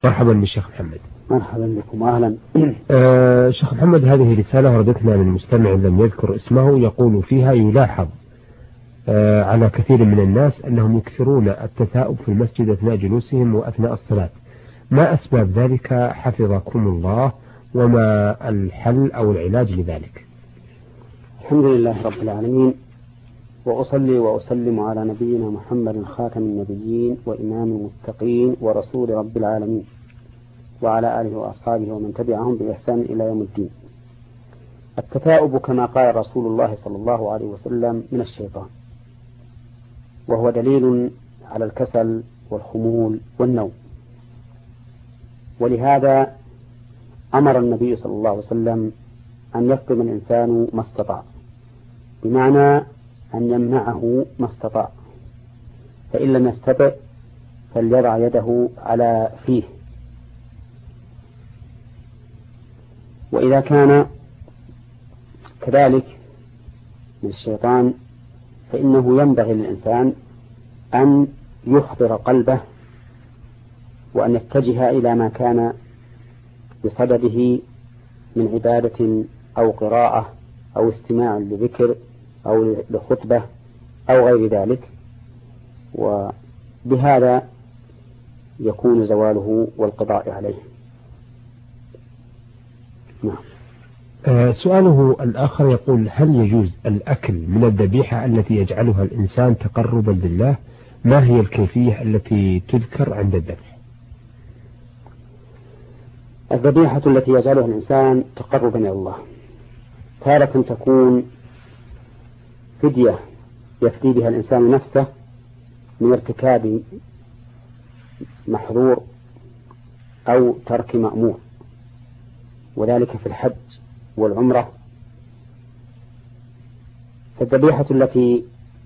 مرحبا بالشيخ محمد. مرحبا بكم أهلا. شيخ محمد، هذه رسالة وردتنا من مستمع لم يذكر اسمه، يقول فيها: يلاحظ على كثير من الناس أنهم يكثرون التثاؤب في المسجد أثناء جلوسهم وأثناء الصلاة، ما أسباب ذلك حفظكم الله، وما الحل أو العلاج لذلك؟ الحمد لله رب العالمين، وأصلي وأسلم على نبينا محمد خاتم النبيين وإمام المتقين ورسول رب العالمين، وعلى آله وأصحابه ومن تبعهم بإحسان إلى يوم الدين. التثاؤب كما قال رسول الله صلى الله عليه وسلم من الشيطان، وهو دليل على الكسل والخمول والنوم، ولهذا أمر النبي صلى الله عليه وسلم أن يفطم الإنسان ما استطاع، بمعنى أن يمنعه ما استطاع، فإن لم يستطع فليضع يده على فيه. وإذا كان كذلك من الشيطان فإنه ينبغي للإنسان أن يحضر قلبه وأن يتجه إلى ما كان بصدده من عبادة أو قراءة أو استماع لذكر أو لخطبة أو غير ذلك، وبهذا يكون زواله والقضاء عليه. نعم. سؤاله الآخر يقول: هل يجوز الأكل من الذبيحة التي يجعلها الإنسان تقربا لله؟ ما هي الكيفية التي تذكر عند الذبح؟ الذبيحة التي يجعلها الإنسان تقربا إلى الله تارة تكون فدية يفدي بها الإنسان نفسه من ارتكاب محظور أو ترك مأمور، وذلك في الحج والعمرة. فالذبيحة التي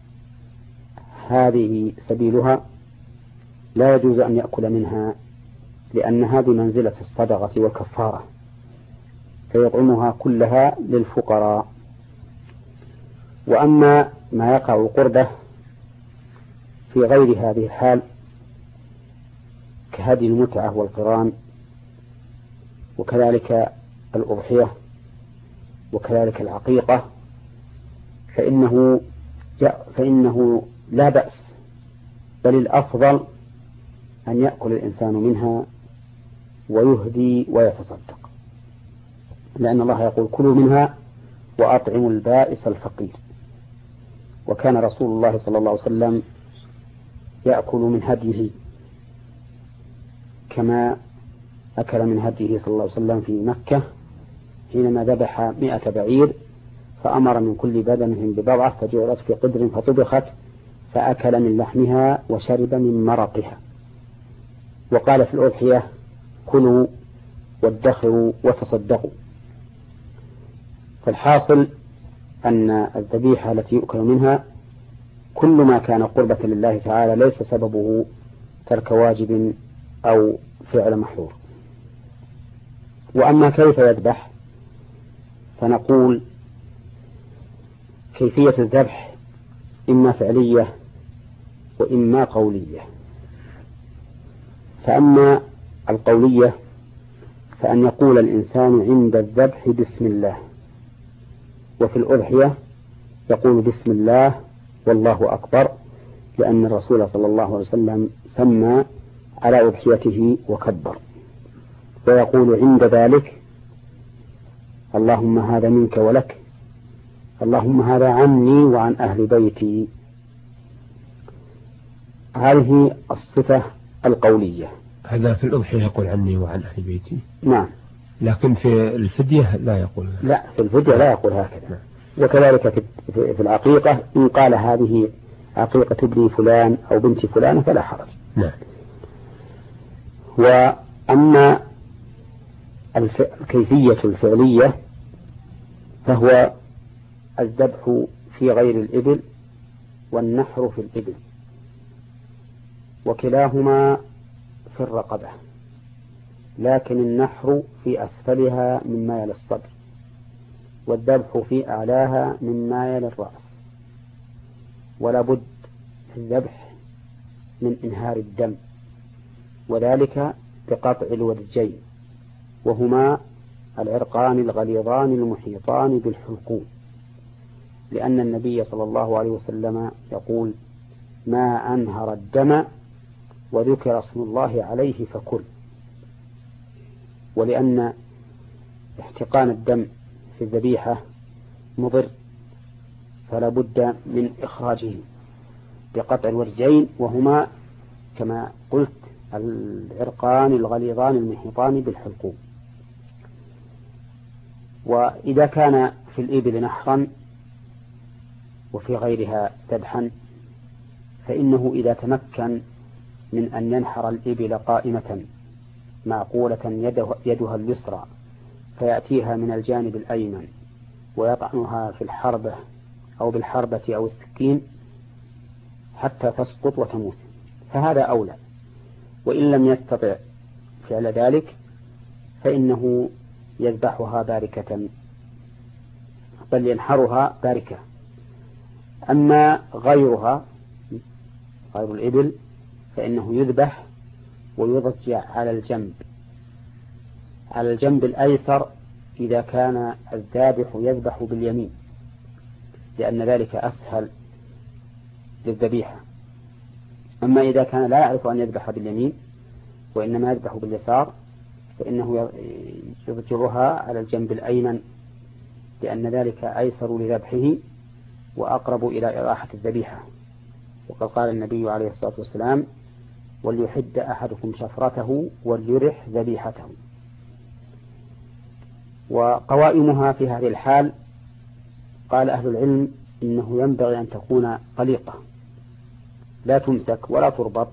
هذه سبيلها لا يجوز أن يأكل منها، لأنها بمنزلة الصدقة والكفارة، فيطعمها كلها للفقراء. وأما ما يقع قربه في غير هذه الحال كهدي المتعة والقران، وكذلك الأضحية، وكذلك العقيقة، فإنه لا بأس، بل الأفضل أن يأكل الإنسان منها ويهدي ويتصدق، لأن الله يقول: كلوا منها وأطعموا البائس الفقير. وكان رسول الله صلى الله عليه وسلم يأكل من هديه كما أكل من هديه صلى الله عليه وسلم في مكة حينما ذبح 100 بعير، فأمر من كل بدنهم ببضعة فجعلت في قدر فطبخت، فأكل من لحمها وشرب من مرقها. وقال في الأضحية: كلوا وادخروا وتصدقوا. فالحاصل أن الذبيحة التي يؤكل منها كل ما كان قربة لله تعالى ليس سببه ترك واجب أو فعل محظور. وأما كيف يذبح، فنقول: كيفية الذبح إما فعلية وإما قولية. فأما القولية فأن يقول الإنسان عند الذبح بسم الله، وفي الأضحية يقول بسم الله والله أكبر، لأن الرسول صلى الله عليه وسلم سمى على أضحيته وكبر، ويقول عند ذلك: اللهم هذا منك ولك، اللهم هذا عني وعن أهل بيتي. هذه الصفة القولية. هذا في الأضحية يقول عني وعن أهل بيتي. نعم. لكن في الفدية لا يقول. لا، في الفدية لا يقول هكذا. نعم. وكذلك في العقيقة إن قال هذه عقيقة ابن فلان أو بنت فلان فلا حرج. نعم. وأما الكيفية الفعلية فهو الذبح في غير الإبل والنحر في الإبل، وكلاهما في الرقبة، لكن النحر في أسفلها مما يلي الصدر، والذبح في أعلاها مما يلي الرأس. ولا بد في الذبح من إنهار الدم، وذلك بقطع الورجين، وهما العرقان الغليظان المحيطان بالحلقوم، لأن النبي صلى الله عليه وسلم يقول: ما أنهر الدم وذكر اسم الله عليه فكل. ولأن احتقان الدم في الذبيحة مضر، فلا بد من إخراجه بقطع الورجين، وهما كما قلت العرقان الغليظان المحيطان بالحلقوم. وإذا كان في الإبل نحرا وفي غيرها ذبحا، فإنه إذا تمكن من أن ينحر الإبل قائمة معقولة يدها اليسرى، فيأتيها من الجانب الأيمن ويطعنها في الحربة أو بالحربة أو السكين حتى تسقط وتموت، فهذا أولى. وإن لم يستطع فعل ذلك فإنه يذبحها باركة، بل ينحرها باركة. أما غيرها غير الإبل فإنه يذبح ويضجع على الجنب الأيسر إذا كان الذابح يذبح باليمين، لأن ذلك أسهل للذبيحة. أما إذا كان لا يعرف أن يذبح باليمين وإنما يذبح باليسار، فإنه يضجرها على الجنب الأيمن، لأن ذلك أيسر لذبحه وأقرب إلى إراحة الذبيحة. وقد قال النبي عليه الصلاة والسلام: وليحد أحدكم شفرته وليرح ذبيحته. وقوائمها في هذه الحال قال أهل العلم إنه ينبغي أن تكون طليقة لا تمسك ولا تربط،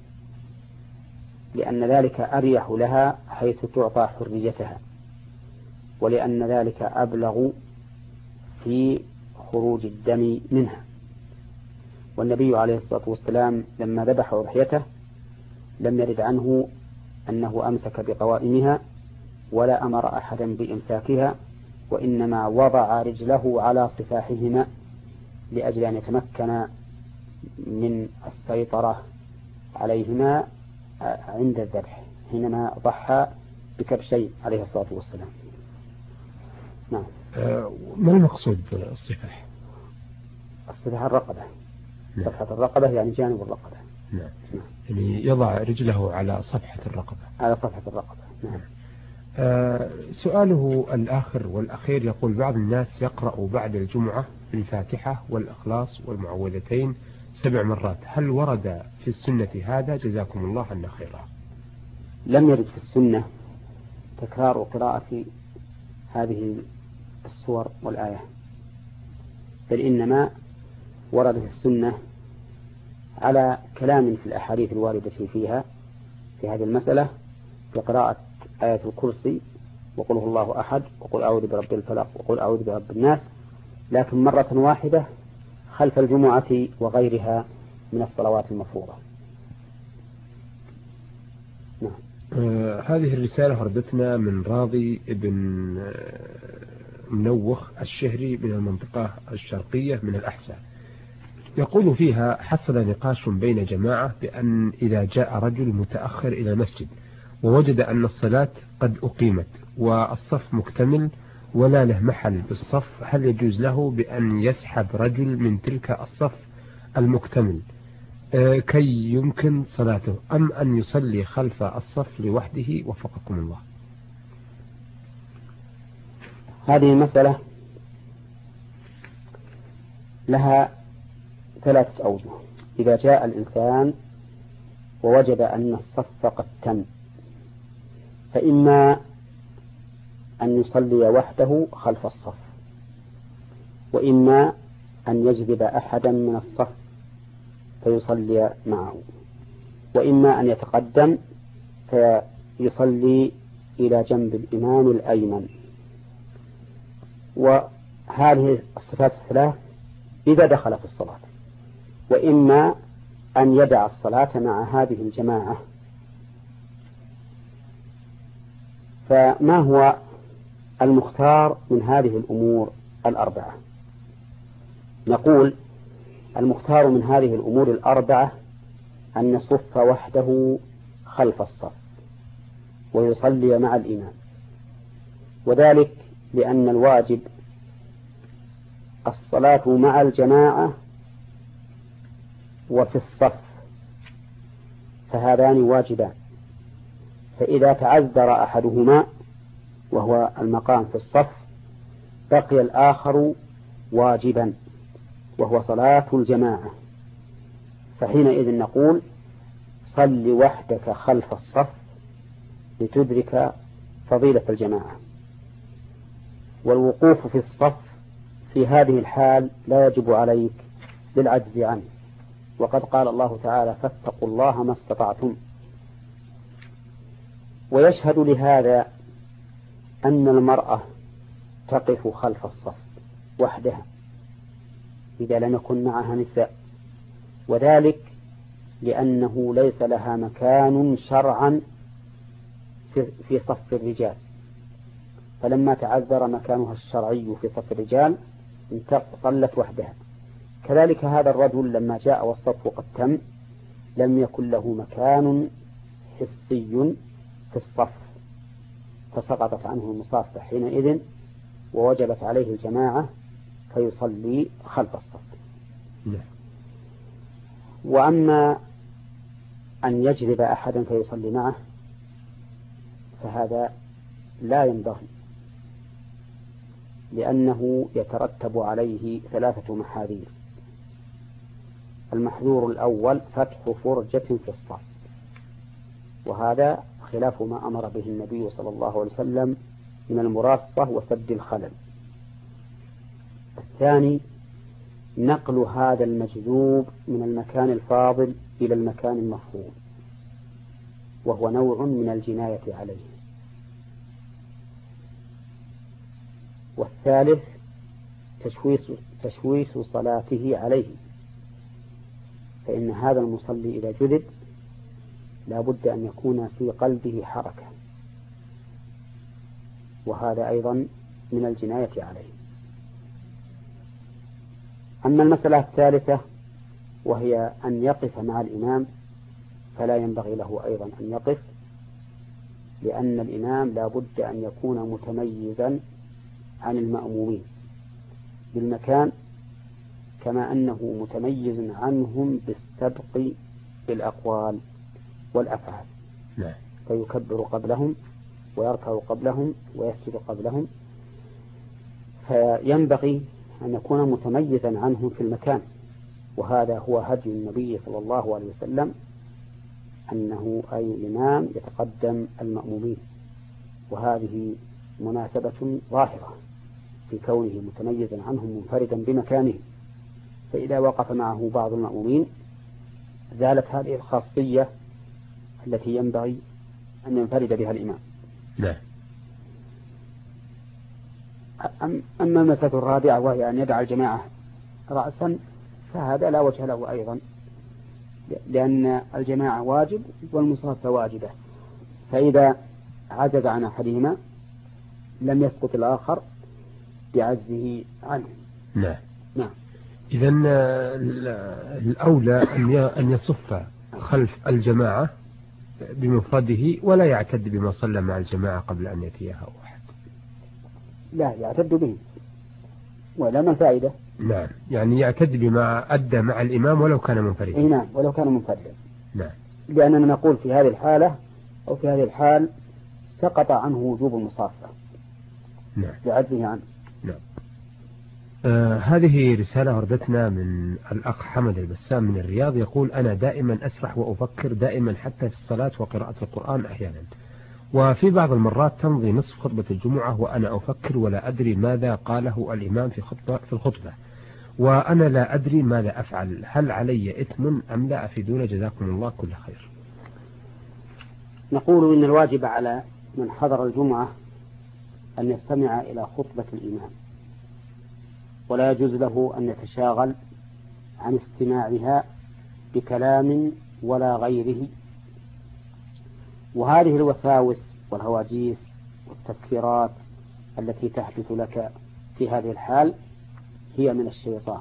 لأن ذلك أريح لها حيث تعطى حريتها، ولأن ذلك أبلغ في خروج الدم منها. والنبي عليه الصلاة والسلام لما ذبح أضحيته لم يرد عنه أنه أمسك بقوائمها ولا أمر أحدا بإمساكها، وإنما وضع رجله على صفاحهما لأجل أن يتمكن من السيطرة عليهما عند الذبح حينما ضحى بكبشين عليه الصلاة والسلام. نعم. ما المقصود بالصفاح؟ الصفاح الرقبة. صفحة الرقبة يعني جانب الرقبة. نعم. يعني يضع رجله على صفحة الرقبة. على صفحة الرقبة. نعم. سؤاله الآخر والأخير يقول: بعض الناس يقرأ بعد الجمعة الفاتحة والإخلاص والمعوذتين 7 مرات، هل ورد في السنة هذا؟ جزاكم الله عنا خيرا. لم يرد في السنة تكرار قراءة هذه السور والآية، بل إنما ورد في السنة على كلام في الأحاديث الواردة فيها في هذه المسألة بقراءة آية الكرسي وقل هو الله أحد وقل أعوذ برب الفلق وقل أعوذ برب الناس، لكن مرة واحدة خلف الجمعة وغيرها من الصلوات المفروضة. نعم. هذه الرسالة وردتنا من راضي ابن منوخ الشهري من المنطقة الشرقية من الأحساء، يقول فيها: حصل نقاش بين جماعة بأن إذا جاء رجل متأخر إلى المسجد ووجد أن الصلاة قد أقيمت والصف مكتمل ولا له محل بالصف، هل يجوز له بأن يسحب رجل من تلك الصف المكتمل كي يمكن صلاته، أم أن يصلي خلف الصف لوحده؟ وفقكم الله. هذه المسألة لها 3 أوجه. إذا جاء الإنسان ووجد أن الصف قد تم، فإما أن يصلي وحده خلف الصف، وإما أن يجذب أحدا من الصف فيصلي معه، وإما أن يتقدم فيصلي إلى جنب الإمام الأيمن. وهذه الصفات الثلاث إذا دخل في الصلاة، وإما أن يدع الصلاة مع هذه الجماعة. فما هو المختار من هذه الأمور الأربعة؟ نقول المختار من هذه الأمور الأربعة أن يصف وحده خلف الصف ويصلي مع الإمام، وذلك لأن الواجب الصلاة مع الجماعة وفي الصف، فهذان واجبان، فإذا تعذر أحدهما وهو المقام في الصف بقي الآخر واجبا وهو صلاة الجماعة، فحينئذ نقول صل وحدك خلف الصف لتدرك فضيلة الجماعة. والوقوف في الصف في هذه الحال لا يجب عليك للعجز عنه، وقد قال الله تعالى فاتقوا الله ما استطعتم. ويشهد لهذا أن المرأة تقف خلف الصف وحدها إذا لم يكن معها نساء، وذلك لأنه ليس لها مكان شرعا في صف الرجال، فلما تعذر مكانها الشرعي في صف الرجال صلت وحدها. كذلك هذا الرجل لما جاء والصف قد تم لم يكن له مكان حسي في الصف، فسقطت عنه المصافة حينئذ ووجبت عليه الجماعة فيصلي خلف الصف. وأما أن يجذب أحدا فيصلي معه فهذا لا ينبغي، لأنه يترتب عليه 3 محاذير. المحذور الأول فتح فرجة في الصف، وهذا خلاف ما أمر به النبي صلى الله عليه وسلم من المراصة وسد الخلل. الثاني نقل هذا المجذوب من المكان الفاضل إلى المكان المفضول، وهو نوع من الجناية عليه. والثالث تشويش صلاته عليه، فإن هذا المصلي إذا جذب لا بد أن يكون في قلبه حركة، وهذا أيضا من الجناية عليه. أما المسألة الثالثة وهي أن يقف مع الإمام، فلا ينبغي له أيضا أن يقف، لأن الإمام لا بد أن يكون متميزا عن المأمومين بالمكان، كما أنه متميز عنهم بالسبق بالأقوال والأفعال، فيكبر قبلهم ويركع قبلهم ويسجد قبلهم، فينبغي أن يكون متميزا عنهم في المكان. وهذا هو هدي النبي صلى الله عليه وسلم، أنه أي الإمام يتقدم المأمومين، وهذه مناسبة ظاهرة في كونه متميزا عنهم منفردا بمكانه، فإذا وقف معه بعض المأمومين زالت هذه الخاصية التي ينبغي أن ينفرد بها الإمام. لا. أما المسألة الرابعة وهي أن يدع الجماعة رأسا، فهذا لا وجه له أيضا، لأن الجماعة واجب والمصافة واجبة، فإذا عجز عن أحدهما لم يسقط الآخر بعجزه عنه. نعم. نعم. إذن الأولى أن يصف خلف الجماعة بمفرده ولا يعتد بما صلى مع الجماعة قبل أن يأتيها واحد. لا يعتد به، ولا ما فائدة. نعم، يعني يعتد بما أدى مع الإمام ولو كان منفردا. نعم، ولو كان منفردا. نعم. لأننا نقول في هذه الحالة أو في هذه الحال سقط عنه وجوب المصافة. نعم. بعجزه عنه. نعم. هذه رسالة وردتنا من الأخ حمد البسام من الرياض، يقول أنا دائما أسرح وأفكر دائما حتى في الصلاة وقراءة القرآن أحيانا، وفي بعض المرات تمضي نصف خطبة الجمعة وأنا أفكر ولا أدري ماذا قاله الإمام في الخطبة، وأنا لا أدري ماذا أفعل، هل علي إثم أم لا؟ أفيدونا جزاكم الله كل خير. نقول إن الواجب على من حضر الجمعة أن يستمع إلى خطبة الإمام، ولا يجوز له أن يتشاغل عن استماعها بكلام ولا غيره. وهذه الوساوس والهواجيس والتفكيرات التي تحدث لك في هذه الحال هي من الشيطان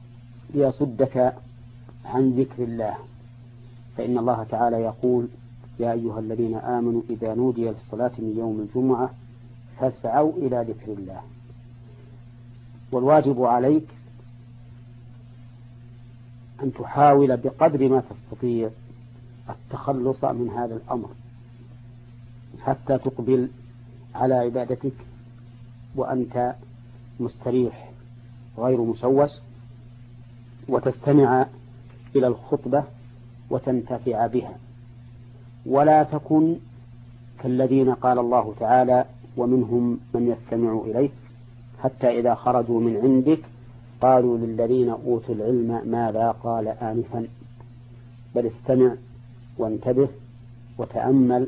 ليصدك عن ذكر الله، فإن الله تعالى يقول يا أيها الذين آمنوا إذا نودي للصلاة من يوم الجمعة فاسعوا إلى ذكر الله. والواجب عليك أن تحاول بقدر ما تستطيع التخلص من هذا الأمر حتى تقبل على عبادتك وأنت مستريح غير مشوش، وتستمع إلى الخطبة وتنتفع بها، ولا تكن كالذين قال الله تعالى ومنهم من يستمع إليك حتى إذا خرجوا من عندك قالوا للذين أوتوا العلم ماذا قال آنفا. بل استمع وانتبه وتأمل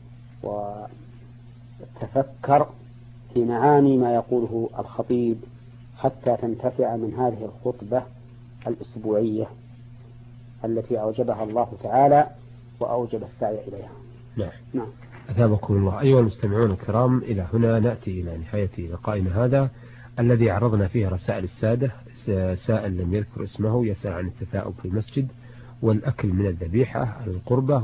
وتفكر في معاني ما يقوله الخطيب حتى تنتفع من هذه الخطبة الأسبوعية التي أوجبها الله تعالى وأوجب السعي إليها. نعم. أثابكم الله. أيها المستمعون الكرام، إلى هنا نأتي إلى نهاية لقائنا هذا الذي عرضنا فيه رسائل السادة. سائل لم يذكر اسمه يسأل عن التثاؤب في المسجد والأكل من الذبيحة، القربة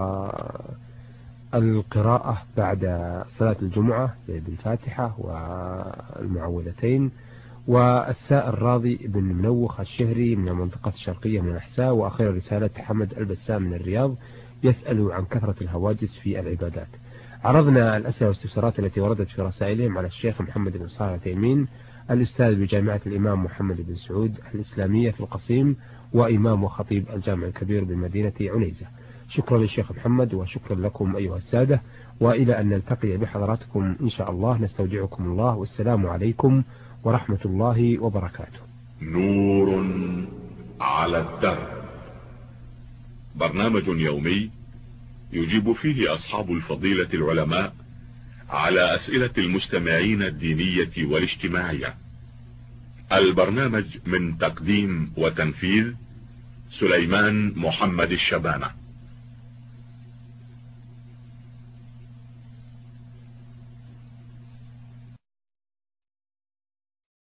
والقراءة بعد صلاة الجمعة بالفاتحة والمعوذتين. والسائل راضي بن منوخ الشهري من المنطقة الشرقية من الأحساء. وأخيرا رسالة حمد البسام من الرياض يسأل عن كثرة الهواجس في العبادات. عرضنا الأسئلة والاستفسارات التي وردت في رسائلهم على الشيخ محمد بن صالح العثيمين، الأستاذ بجامعة الإمام محمد بن سعود الإسلامية في القصيم، وإمام وخطيب الجامع الكبير بمدينة عنيزة. شكرا للشيخ محمد وشكرا لكم أيها السادة، وإلى أن نلتقي بحضراتكم إن شاء الله نستودعكم الله، والسلام عليكم ورحمة الله وبركاته. نور على الدرب، برنامج يومي يجيب فيه أصحاب الفضيلة العلماء على أسئلة المستمعين الدينية والاجتماعية. البرنامج من تقديم وتنفيذ سليمان محمد الشبانة.